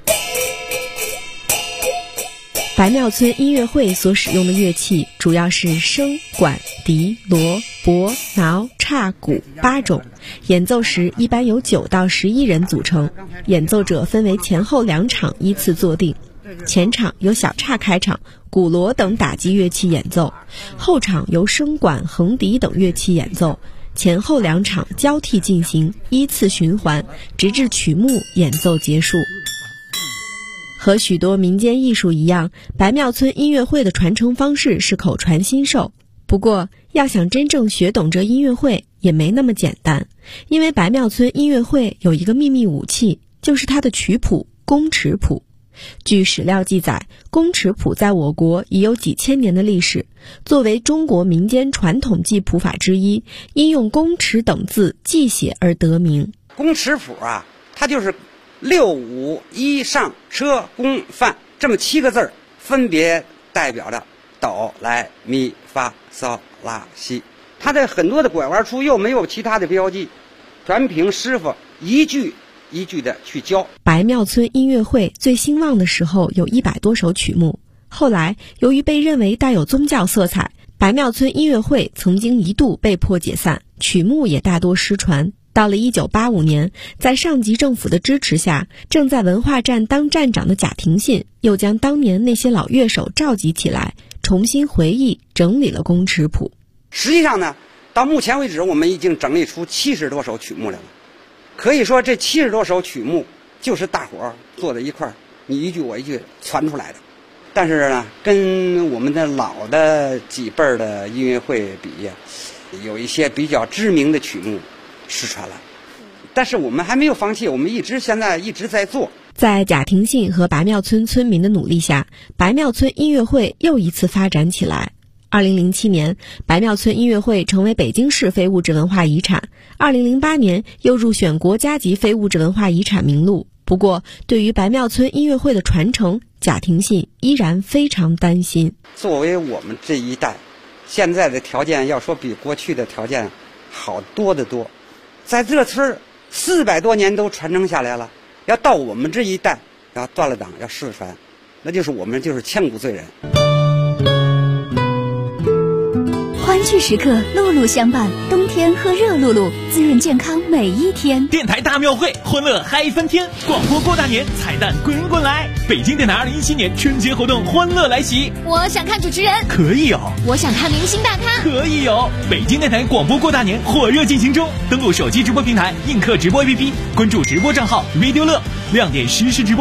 白庙村音乐会所使用的乐器主要是笙、管、笛、锣、钹、挠、叉、鼓8种，演奏时一般由9到11人组成，演奏者分为前后2场依次坐定。前场由小叉开场，鼓锣等打击乐器演奏，后场由笙管、横笛等乐器演奏，前后2场交替进行，依次循环，直至曲目演奏结束。和许多民间艺术一样，白庙村音乐会的传承方式是口传心授。不过，要想真正学懂这音乐会也没那么简单，因为白庙村音乐会有一个秘密武器，就是它的曲谱宫尺谱。据史料记载，宫尺谱在我国已有几千年的历史，作为中国民间传统记谱法之一，因用宫尺等字记写而得名。 宫尺谱啊，它就是6、5、1上车宫范这么7个字儿，分别代表着哆来咪发嗦拉西。它的很多的拐弯处又没有其他的标记，全凭师傅一句一句的去教。 白庙村音乐会最兴旺的时候有100多首曲目，后来由于被认为带有宗教色彩，白庙村音乐会曾经一度被迫解散，曲目也大多失传。到了1985年，在上级政府的支持下，正在文化站当站长的贾廷信又将当年那些老乐手召集起来，重新回忆整理了宫尺谱。 实际上呢，到目前为止我们已经整理出70多首曲目来了。可以说这70多首曲目就是大伙儿坐在一块儿，你一句我一句传出来的。但是呢，跟我们的老的几辈儿的音乐会比呀，有一些比较知名的曲目失传了，但是我们还没有放弃，我们现在一直在做。 在贾廷信和白庙村村民的努力下，白庙村音乐会又一次发展起来。2007年，白庙村音乐会成为北京市非物质文化遗产，2008年又入选国家级非物质文化遗产名录。不过，对于白庙村音乐会的传承，贾廷信依然非常担心。 作为我们这一代，现在的条件要说比过去的条件好多得多。在这村400多年都传承下来了，要到我们这一代要断了档，要失传，那就是我们就是千古罪人。 欢聚时刻，露露相伴，冬天喝热露露，滋润健康每一天。 电台大庙会，欢乐嗨翻天！广播过大年，彩蛋滚滚来！北京电台2017年春节活动欢乐来袭。 我想看主持人， 可以有； 我想看明星大咖， 可以有。北京电台广播过大年火热进行中，登录手机直播平台映客直播 APP， 关注直播账号 Radio 乐，亮点实时直播。